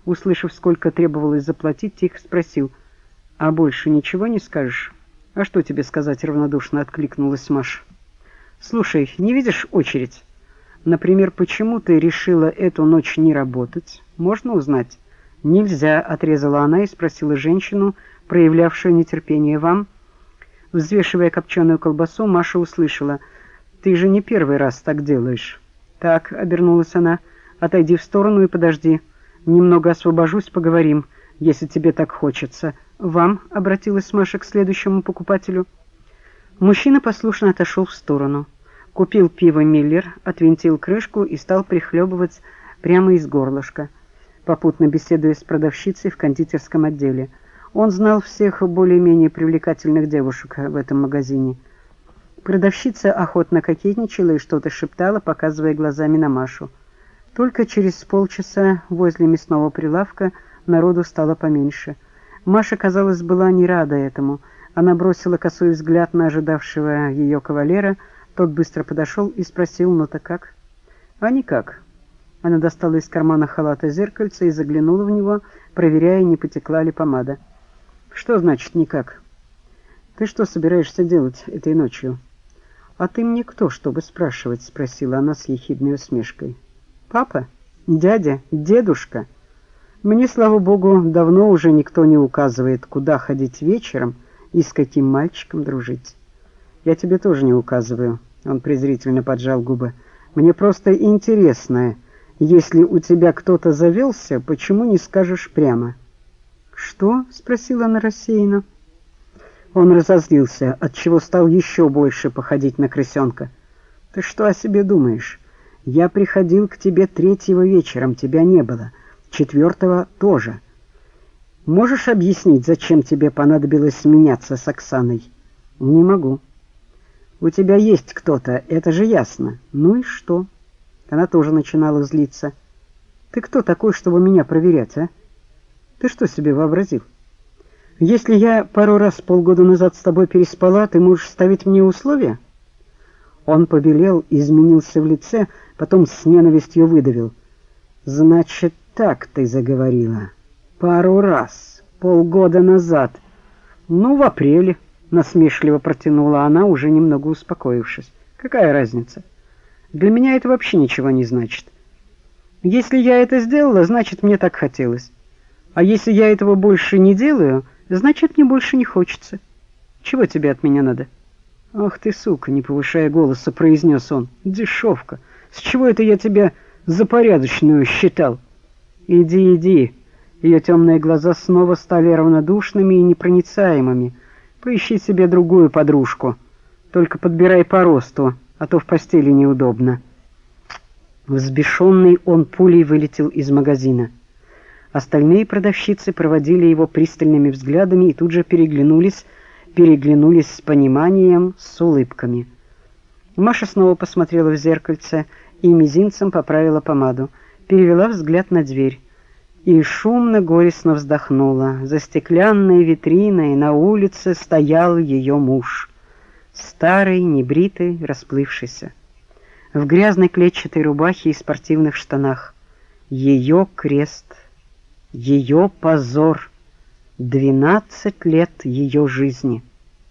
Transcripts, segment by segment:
Услышав, сколько требовалось заплатить, тихо спросил: «А больше ничего не скажешь?» «А что тебе сказать?» — равнодушно откликнулась Маша. «Слушай, не видишь очередь? Например, почему ты решила эту ночь не работать? Можно узнать?» «Нельзя», — отрезала она и спросила женщину, проявлявшую нетерпение. «Вам?» Взвешивая копченую колбасу, Маша услышала: «Ты же не первый раз так делаешь». «Так», — обернулась она, — «отойди в сторону и подожди. Немного освобожусь, поговорим, если тебе так хочется». «Вам?» — обратилась Маша к следующему покупателю. Мужчина послушно отошел в сторону. Купил пиво «Миллер», отвинтил крышку и стал прихлебывать прямо из горлышка, попутно беседуя с продавщицей в кондитерском отделе. Он знал всех более-менее привлекательных девушек в этом магазине. Продавщица охотно кокетничала и что-то шептала, показывая глазами на Машу. Только через полчаса возле мясного прилавка народу стало поменьше. Маша, казалось, была не рада этому. Она бросила косой взгляд на ожидавшего ее кавалера. Тот быстро подошел и спросил: «Ну так как?» «А никак». Она достала из кармана халата зеркальце и заглянула в него, проверяя, не потекла ли помада. «Что значит никак? Ты что собираешься делать этой ночью?» «А ты мне кто, чтобы спрашивать?» — спросила она с ехидной усмешкой. «Папа? Дядя? Дедушка? Мне, слава богу, давно уже никто не указывает, куда ходить вечером и с каким мальчиком дружить». «Я тебе тоже не указываю», — он презрительно поджал губы. «Мне просто интересно, если у тебя кто-то завелся, почему не скажешь прямо?» «Что?» — спросила она рассеянно. Он разозлился, отчего стал еще больше походить на крысенка. «Ты что о себе думаешь? Я приходил к тебе 3-го вечером, тебя не было, 4-го тоже. Можешь объяснить, зачем тебе понадобилось меняться с Оксаной?» «Не могу». «У тебя есть кто-то, это же ясно. Ну и что?» Она тоже начинала злиться. «Ты кто такой, чтобы меня проверять, а? Ты что себе вообразил? Если я пару раз полгода назад с тобой переспала, ты можешь ставить мне условия?» Он побелел, изменился в лице, потом с ненавистью выдавил: «Значит, так ты заговорила. Пару раз, полгода назад. Ну, в апреле», — насмешливо протянула она, уже немного успокоившись. «Какая разница? Для меня это вообще ничего не значит. Если я это сделала, значит, мне так хотелось. А если я этого больше не делаю, значит, мне больше не хочется. Чего тебе от меня надо?» «Ах ты, сука!» — не повышая голоса, произнес он. «Дешевка! С чего это я тебя за порядочную считал?» «Иди, иди!» Ее темные глаза снова стали равнодушными и непроницаемыми. «Поищи себе другую подружку. Только подбирай по росту, а то в постели неудобно». Взбешенный он пулей вылетел из магазина. Остальные продавщицы проводили его пристальными взглядами и тут же переглянулись с пониманием, с улыбками. Маша снова посмотрела в зеркальце и мизинцем поправила помаду, перевела взгляд на дверь и шумно, горестно вздохнула. За стеклянной витриной на улице стоял ее муж, старый, небритый, расплывшийся, в грязной клетчатой рубахе и спортивных штанах. Ее крест, ее позор, 12 лет ее жизни.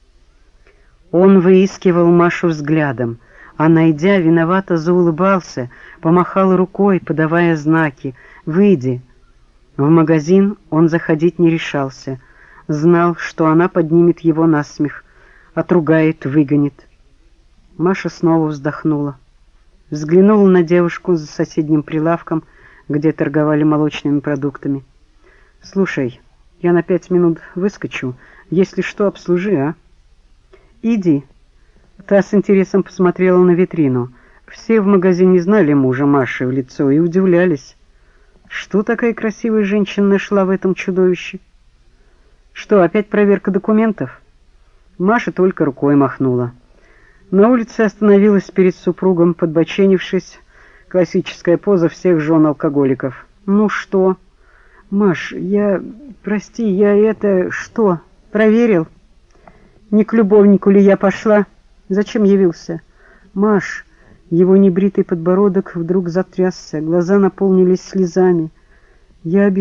Он выискивал Машу взглядом, а, найдя, виновато заулыбался, помахал рукой, подавая знаки: «Выйди». В магазин он заходить не решался, знал, что она поднимет его на смех, отругает, выгонит. Маша снова вздохнула, взглянула на девушку за соседним прилавком, где торговали молочными продуктами. «Слушай, я на 5 минут выскочу. Если что, обслужи, а?» «Иди». Та с интересом посмотрела на витрину. Все в магазине знали мужа Маши в лицо и удивлялись. Что такая красивая женщина нашла в этом чудовище? Что, опять проверка документов? Маша только рукой махнула. На улице остановилась перед супругом, подбоченившись. Классическая поза всех жен алкоголиков. «Ну что?» «Маш, прости, я это... Что? Проверил? Не к любовнику ли я пошла? Зачем явился?» «Маш...» Его небритый подбородок вдруг затрясся, глаза наполнились слезами. «Я